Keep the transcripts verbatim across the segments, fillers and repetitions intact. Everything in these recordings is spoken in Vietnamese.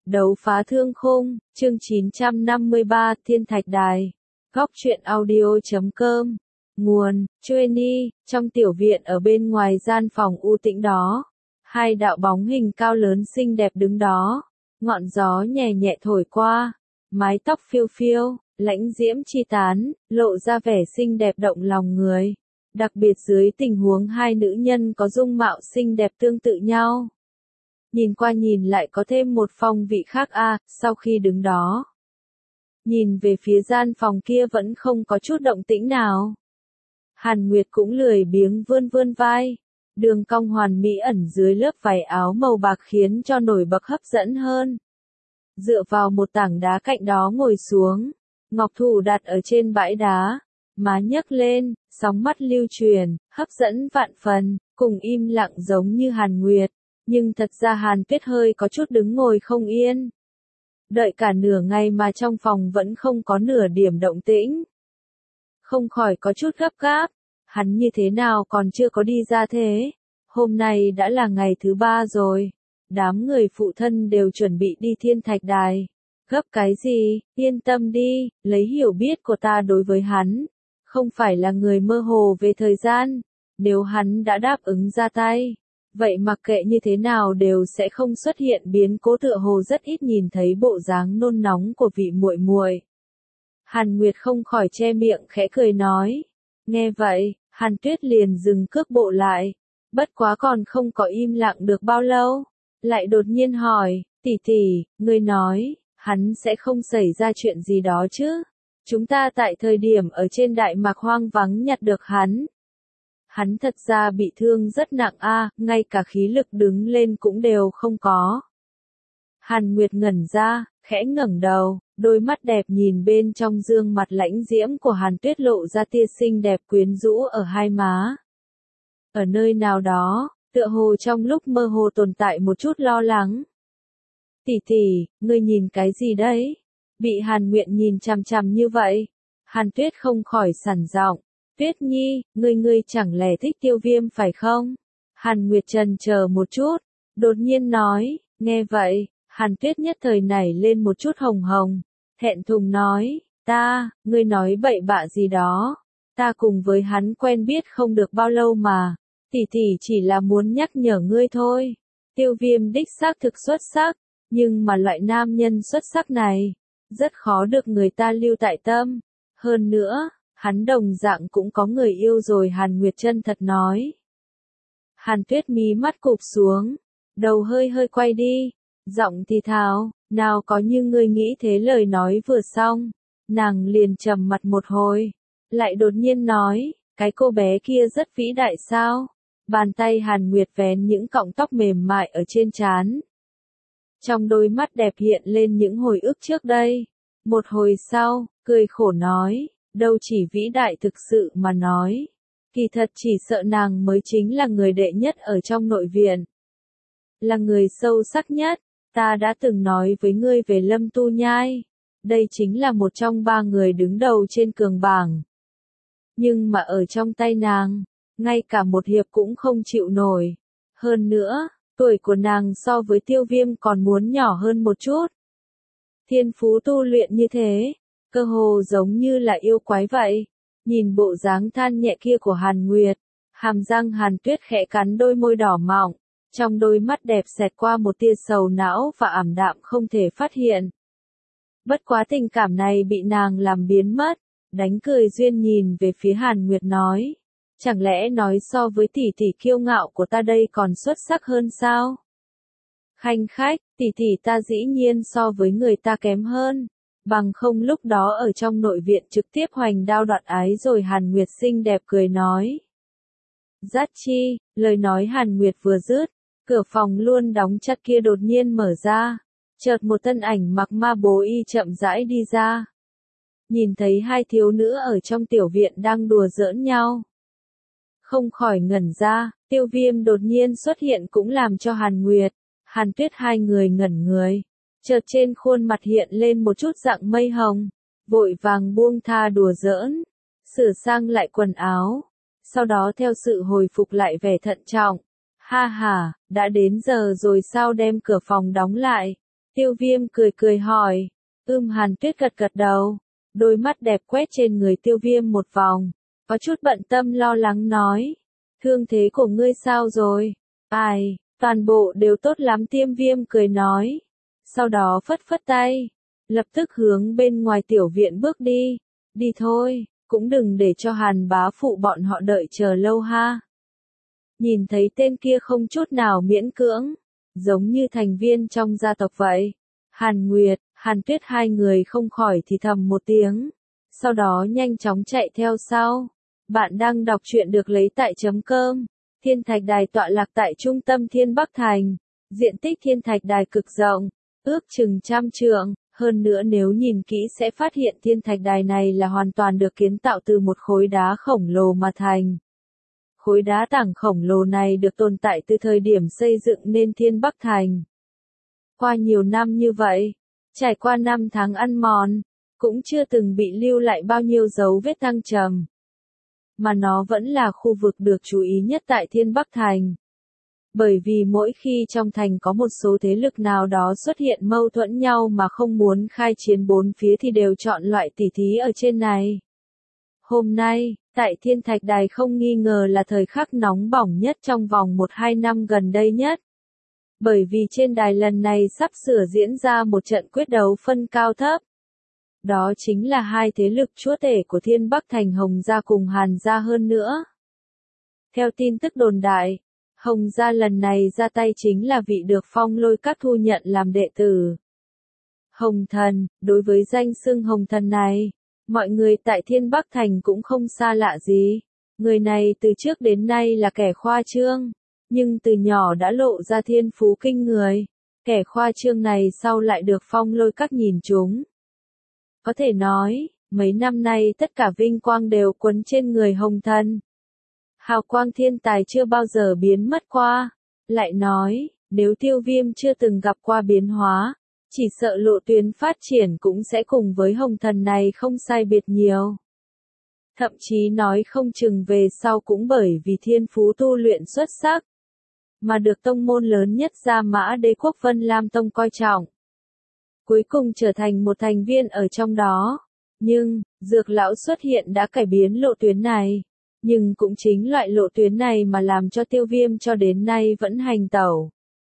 Đấu phá thương khung, chương chín trăm năm mươi ba, Thiên Thạch Đài. Góc truyện audio chấm com. Nguồn, Chueni, trong tiểu viện ở bên ngoài gian phòng u tĩnh đó. Hai đạo bóng hình cao lớn xinh đẹp đứng đó. Ngọn gió nhẹ nhẹ thổi qua. Mái tóc phiêu phiêu, lãnh diễm chi tán, lộ ra vẻ xinh đẹp động lòng người. Đặc biệt dưới tình huống hai nữ nhân có dung mạo xinh đẹp tương tự nhau. Nhìn qua nhìn lại có thêm một phong vị khác a. À, sau khi đứng đó. Nhìn về phía gian phòng kia vẫn không có chút động tĩnh nào. Hàn Nguyệt cũng lười biếng vươn vươn vai. Đường cong hoàn mỹ ẩn dưới lớp váy áo màu bạc khiến cho nổi bật hấp dẫn hơn. Dựa vào một tảng đá cạnh đó ngồi xuống. Ngọc thủ đặt ở trên bãi đá. Má nhấc lên, sóng mắt lưu truyền, hấp dẫn vạn phần, cùng im lặng giống như Hàn Nguyệt. Nhưng thật ra Hàn Tuyết hơi có chút đứng ngồi không yên. Đợi cả nửa ngày mà trong phòng vẫn không có nửa điểm động tĩnh. Không khỏi có chút gấp gáp. Hắn như thế nào còn chưa có đi ra thế? Hôm nay đã là ngày thứ ba rồi. Đám người phụ thân đều chuẩn bị đi Thiên Thạch Đài. Gấp cái gì? Yên tâm đi, lấy hiểu biết của ta đối với hắn. Không phải là người mơ hồ về thời gian. Nếu hắn đã đáp ứng ra tay. Vậy mặc kệ như thế nào đều sẽ không xuất hiện biến cố, tựa hồ rất ít nhìn thấy bộ dáng nôn nóng của vị muội muội. Hàn Nguyệt không khỏi che miệng khẽ cười nói. Nghe vậy, Hàn Tuyết liền dừng cước bộ lại. Bất quá còn không có im lặng được bao lâu. Lại đột nhiên hỏi, tỷ tỷ, ngươi nói, hắn sẽ không xảy ra chuyện gì đó chứ? Chúng ta tại thời điểm ở trên Đại Mạc hoang vắng nhặt được hắn. Hắn thật ra bị thương rất nặng a, à, ngay cả khí lực đứng lên cũng đều không có. Hàn Nguyệt ngẩn ra, khẽ ngẩng đầu, đôi mắt đẹp nhìn bên trong gương mặt lãnh diễm của Hàn Tuyết lộ ra tia xinh đẹp quyến rũ ở hai má. Ở nơi nào đó, tựa hồ trong lúc mơ hồ tồn tại một chút lo lắng. Tỷ tỷ, ngươi nhìn cái gì đấy? Bị Hàn Nguyệt nhìn chằm chằm như vậy. Hàn Tuyết không khỏi sẵn giọng. Tuyết Nhi, ngươi ngươi chẳng lẽ thích Tiêu Viêm phải không? Hàn Nguyệt chần chờ một chút, đột nhiên nói, nghe vậy, Hàn Tuyết nhất thời nảy lên một chút hồng hồng, thẹn thùng nói, ta, ngươi nói bậy bạ gì đó, ta cùng với hắn quen biết không được bao lâu mà, tỷ tỷ chỉ là muốn nhắc nhở ngươi thôi. Tiêu Viêm đích xác thực xuất sắc, nhưng mà loại nam nhân xuất sắc này, rất khó được người ta lưu tại tâm, hơn nữa. Hắn đồng dạng cũng có người yêu rồi, Hàn Nguyệt chân thật nói. Hàn Tuyết mí mắt cụp xuống, đầu hơi hơi quay đi, giọng thì thào, nào có như ngươi nghĩ thế. Lời nói vừa xong, nàng liền trầm mặt một hồi, lại đột nhiên nói, cái cô bé kia rất vĩ đại sao? Bàn tay Hàn Nguyệt vén những cọng tóc mềm mại ở trên trán. Trong đôi mắt đẹp hiện lên những hồi ức trước đây. Một hồi sau, cười khổ nói. Đâu chỉ vĩ đại, thực sự mà nói. Kỳ thật chỉ sợ nàng mới chính là người đệ nhất ở trong nội viện. Là người sâu sắc nhất. Ta đã từng nói với ngươi về Lâm Tu Nhai. Đây chính là một trong ba người đứng đầu trên cường bảng. Nhưng mà ở trong tay nàng, ngay cả một hiệp cũng không chịu nổi. Hơn nữa, tuổi của nàng so với Tiêu Viêm còn muốn nhỏ hơn một chút. Thiên phú tu luyện như thế. Cơ hồ giống như là yêu quái vậy. Nhìn bộ dáng than nhẹ kia của Hàn Nguyệt, hàm răng Hàn Tuyết khẽ cắn đôi môi đỏ mọng, trong đôi mắt đẹp xẹt qua một tia sầu não và ảm đạm không thể phát hiện. Bất quá tình cảm này bị nàng làm biến mất, đánh cười duyên nhìn về phía Hàn Nguyệt nói, chẳng lẽ nói so với tỷ tỷ kiêu ngạo của ta đây còn xuất sắc hơn sao? Khanh khách, tỷ tỷ ta dĩ nhiên so với người ta kém hơn. Bằng không lúc đó ở trong nội viện trực tiếp hoành đao đoạn ái rồi. Hàn Nguyệt xinh đẹp cười nói. Dát chi, lời nói Hàn Nguyệt vừa dứt, cửa phòng luôn đóng chặt kia đột nhiên mở ra. Chợt một thân ảnh mặc ma bố y chậm rãi đi ra. Nhìn thấy hai thiếu nữ ở trong tiểu viện đang đùa giỡn nhau. Không khỏi ngẩn ra, Tiêu Viêm đột nhiên xuất hiện cũng làm cho Hàn Nguyệt, Hàn Tuyết hai người ngẩn người. Chợt trên khuôn mặt hiện lên một chút dạng mây hồng, vội vàng buông tha đùa giỡn, sửa sang lại quần áo, sau đó theo sự hồi phục lại vẻ thận trọng. Ha ha, đã đến giờ rồi sao, đem cửa phòng đóng lại. Tiêu Viêm cười cười hỏi. Ưm Hàn Tuyết gật gật đầu. Đôi mắt đẹp quét trên người Tiêu Viêm một vòng. Có chút bận tâm lo lắng nói. Thương thế của ngươi sao rồi? Ai, toàn bộ đều tốt lắm. Tiêu Viêm cười nói. Sau đó phất phất tay. Lập tức hướng bên ngoài tiểu viện bước đi. Đi thôi, cũng đừng để cho Hàn bá phụ bọn họ đợi chờ lâu ha. Nhìn thấy tên kia không chút nào miễn cưỡng. Giống như thành viên trong gia tộc vậy. Hàn Nguyệt, Hàn Tuyết hai người không khỏi thì thầm một tiếng. Sau đó nhanh chóng chạy theo sau. Bạn đang đọc truyện được lấy tại chấm cơm. Thiên Thạch Đài tọa lạc tại trung tâm Thiên Bắc Thành. Diện tích Thiên Thạch Đài cực rộng, ước chừng trăm trượng. Hơn nữa nếu nhìn kỹ sẽ phát hiện Thiên Thạch Đài này là hoàn toàn được kiến tạo từ một khối đá khổng lồ mà thành. Khối đá tảng khổng lồ này được tồn tại từ thời điểm xây dựng nên Thiên Bắc Thành. Qua nhiều năm như vậy, trải qua năm tháng ăn mòn, cũng chưa từng bị lưu lại bao nhiêu dấu vết thăng trầm. Mà nó vẫn là khu vực được chú ý nhất tại Thiên Bắc Thành. Bởi vì mỗi khi trong thành có một số thế lực nào đó xuất hiện mâu thuẫn nhau mà không muốn khai chiến bốn phía thì đều chọn loại tỉ thí ở trên này. Hôm nay, tại Thiên Thạch Đài không nghi ngờ là thời khắc nóng bỏng nhất trong vòng một hai năm gần đây nhất. Bởi vì trên đài lần này sắp sửa diễn ra một trận quyết đấu phân cao thấp. Đó chính là hai thế lực chúa tể của Thiên Bắc Thành Hồng Gia cùng Hàn Gia hơn nữa. Theo tin tức đồn đại, Hồng Gia lần này ra tay chính là vị được Phong Lôi Các thu nhận làm đệ tử. Hồng Thần, đối với danh xưng Hồng Thần này, mọi người tại Thiên Bắc Thành cũng không xa lạ gì. Người này từ trước đến nay là kẻ khoa trương, nhưng từ nhỏ đã lộ ra thiên phú kinh người. Kẻ khoa trương này sau lại được Phong Lôi Các nhìn trúng. Có thể nói, mấy năm nay tất cả vinh quang đều quấn trên người Hồng Thần. Hào quang thiên tài chưa bao giờ biến mất qua. Lại nói, nếu Tiêu Viêm chưa từng gặp qua biến hóa, chỉ sợ lộ tuyến phát triển cũng sẽ cùng với Hồng Thần này không sai biệt nhiều. Thậm chí nói không chừng về sau cũng bởi vì thiên phú tu luyện xuất sắc, mà được tông môn lớn nhất Gia Mã Đế quốc Vân Lam Tông coi trọng. Cuối cùng trở thành một thành viên ở trong đó. Nhưng, Dược Lão xuất hiện đã cải biến lộ tuyến này. Nhưng cũng chính loại lộ tuyến này mà làm cho Tiêu Viêm cho đến nay vẫn hành tẩu.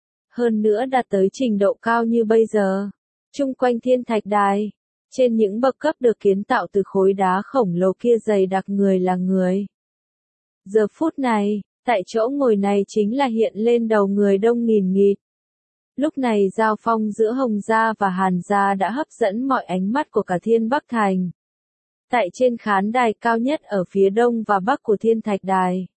Hơn nữa đạt tới trình độ cao như bây giờ. Chung quanh Thiên Thạch Đài, trên những bậc cấp được kiến tạo từ khối đá khổng lồ kia dày đặc người là người. Giờ phút này, tại chỗ ngồi này chính là hiện lên đầu người đông nghìn nghịt. Lúc này giao phong giữa Hồng Gia và Hàn Gia đã hấp dẫn mọi ánh mắt của cả Thiên Bắc Thành. Tại trên khán đài cao nhất ở phía đông và bắc của Thiên Thạch Đài.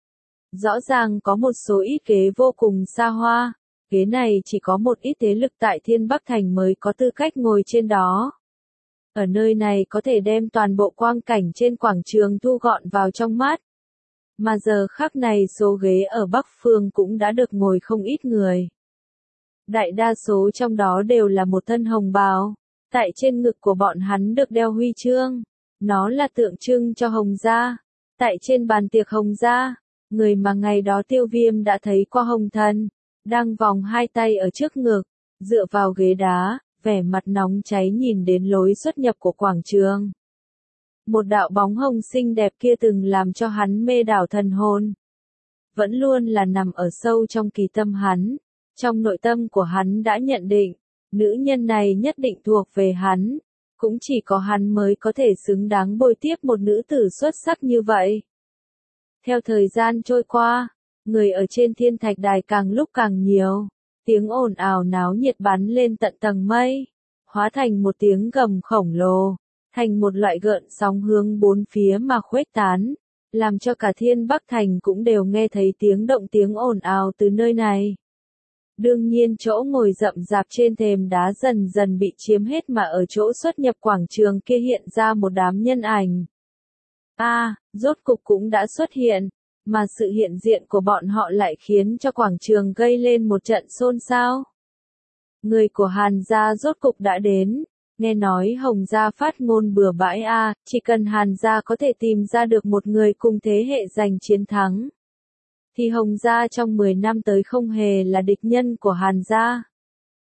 Rõ ràng có một số ít ghế vô cùng xa hoa, ghế này chỉ có một ít thế lực tại Thiên Bắc Thành mới có tư cách ngồi trên đó. Ở nơi này có thể đem toàn bộ quang cảnh trên quảng trường thu gọn vào trong mắt. Mà giờ khắc này số ghế ở Bắc Phương cũng đã được ngồi không ít người. Đại đa số trong đó đều là một thân hồng bào, tại trên ngực của bọn hắn được đeo huy chương. Nó là tượng trưng cho Hồng Gia. Tại trên bàn tiệc Hồng Gia, người mà ngày đó Tiêu Viêm đã thấy qua Hồng Thần, đang vòng hai tay ở trước ngực, dựa vào ghế đá, vẻ mặt nóng cháy nhìn đến lối xuất nhập của quảng trường. Một đạo bóng hồng xinh đẹp kia từng làm cho hắn mê đảo thần hồn. Vẫn luôn là nằm ở sâu trong kỳ tâm hắn. Trong nội tâm của hắn đã nhận định, nữ nhân này nhất định thuộc về hắn. Cũng chỉ có hắn mới có thể xứng đáng bồi tiếp một nữ tử xuất sắc như vậy. Theo thời gian trôi qua, người ở trên Thiên Thạch Đài càng lúc càng nhiều. Tiếng ồn ào náo nhiệt bắn lên tận tầng mây, hóa thành một tiếng gầm khổng lồ, thành một loại gợn sóng hướng bốn phía mà khuếch tán, làm cho cả Thiên Bắc Thành cũng đều nghe thấy tiếng động tiếng ồn ào từ nơi này. Đương nhiên chỗ ngồi rậm rạp trên thềm đá dần dần bị chiếm hết mà ở chỗ xuất nhập quảng trường kia hiện ra một đám nhân ảnh. A, à, rốt cục cũng đã xuất hiện, mà sự hiện diện của bọn họ lại khiến cho quảng trường gây lên một trận xôn xao. Người của Hàn Gia rốt cục đã đến, nghe nói Hồng Gia phát ngôn bừa bãi a, à, chỉ cần Hàn Gia có thể tìm ra được một người cùng thế hệ giành chiến thắng, thì Hồng Gia trong mười năm tới không hề là địch nhân của Hàn Gia.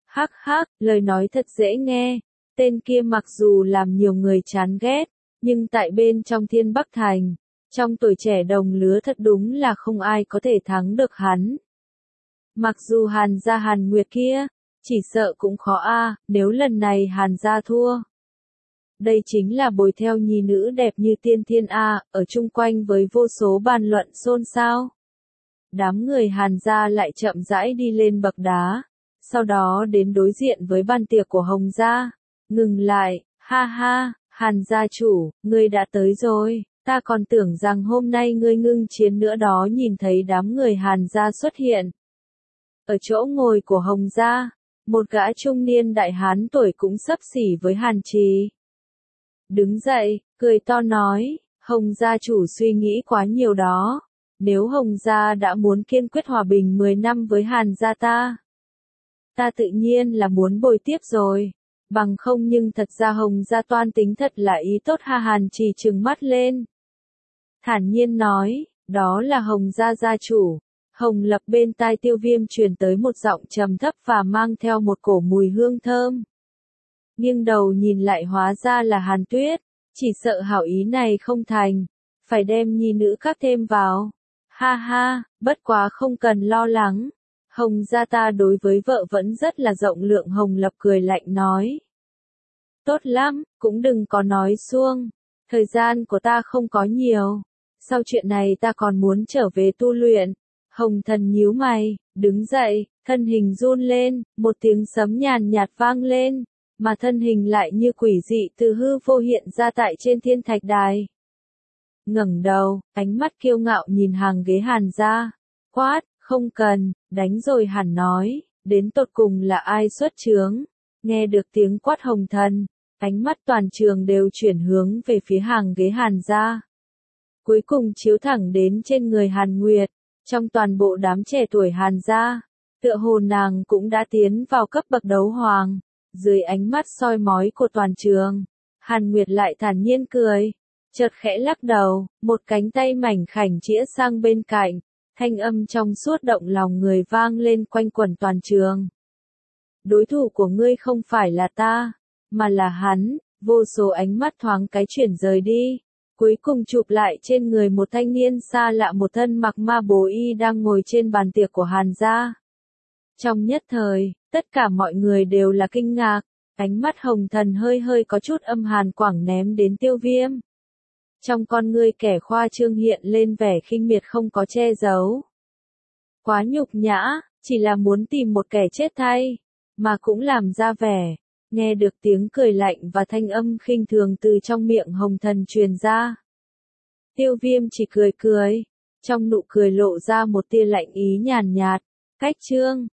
Hắc hắc, lời nói thật dễ nghe. Tên kia mặc dù làm nhiều người chán ghét, nhưng tại bên trong Thiên Bắc Thành, trong tuổi trẻ đồng lứa thật đúng là không ai có thể thắng được hắn. Mặc dù Hàn gia Hàn Nguyệt kia, chỉ sợ cũng khó a, nếu lần này Hàn gia thua. Đây chính là bồi theo nhi nữ đẹp như tiên thiên a, ở chung quanh với vô số bàn luận xôn xao. Đám người Hàn gia lại chậm rãi đi lên bậc đá, sau đó đến đối diện với bàn tiệc của Hồng gia. Ngừng lại, ha ha, Hàn gia chủ, ngươi đã tới rồi, ta còn tưởng rằng hôm nay ngươi ngưng chiến nữa đó. Nhìn thấy đám người Hàn gia xuất hiện. Ở chỗ ngồi của Hồng gia, một gã trung niên đại hán tuổi cũng xấp xỉ với Hàn Trì. Đứng dậy, cười to nói, Hồng gia chủ suy nghĩ quá nhiều đó. Nếu Hồng gia đã muốn kiên quyết hòa bình mười năm với Hàn gia ta, ta tự nhiên là muốn bồi tiếp rồi. Bằng không nhưng thật ra Hồng gia toan tính thật là ý tốt ha. Hàn Trì trừng mắt lên. Thản nhiên nói, đó là Hồng gia gia chủ. Hồng Lập bên tai Tiêu Viêm truyền tới một giọng trầm thấp và mang theo một cổ mùi hương thơm. Nghiêng đầu nhìn lại hóa ra là Hàn Tuyết, chỉ sợ hảo ý này không thành, phải đem nhi nữ khác thêm vào. Ha ha, bất quá không cần lo lắng. Hồng gia ta đối với vợ vẫn rất là rộng lượng. Hồng Lập cười lạnh nói. Tốt lắm, cũng đừng có nói suông. Thời gian của ta không có nhiều. Sau chuyện này ta còn muốn trở về tu luyện. Hồng Thần nhíu mày, đứng dậy, thân hình run lên, một tiếng sấm nhàn nhạt vang lên, mà thân hình lại như quỷ dị từ hư vô hiện ra tại trên thiên thạch đài. Ngẩng đầu, ánh mắt kiêu ngạo nhìn hàng ghế Hàn gia, quát, không cần, đánh rồi hẳn nói, đến tột cùng là ai xuất chướng. Nghe được tiếng quát Hồng Thần, ánh mắt toàn trường đều chuyển hướng về phía hàng ghế Hàn gia. Cuối cùng chiếu thẳng đến trên người Hàn Nguyệt, trong toàn bộ đám trẻ tuổi Hàn gia, tựa hồ nàng cũng đã tiến vào cấp bậc đấu hoàng. Dưới ánh mắt soi mói của toàn trường, Hàn Nguyệt lại thản nhiên cười, chợt khẽ lắc đầu, một cánh tay mảnh khảnh chĩa sang bên cạnh, thanh âm trong suốt động lòng người vang lên quanh quẩn toàn trường. Đối thủ của ngươi không phải là ta, mà là hắn. Vô số ánh mắt thoáng cái chuyển rời đi, cuối cùng chụp lại trên người một thanh niên xa lạ, một thân mặc ma bố y đang ngồi trên bàn tiệc của Hàn gia. Trong nhất thời, tất cả mọi người đều là kinh ngạc, ánh mắt Hồng Thần hơi hơi có chút âm hàn quẳng ném đến Tiêu Viêm. Trong con ngươi kẻ khoa trương hiện lên vẻ khinh miệt không có che giấu. Quá nhục nhã, chỉ là muốn tìm một kẻ chết thay, mà cũng làm ra vẻ. Nghe được tiếng cười lạnh và thanh âm khinh thường từ trong miệng Hồng Thần truyền ra. Tiêu Viêm chỉ cười cười, trong nụ cười lộ ra một tia lạnh ý nhàn nhạt, cách chương.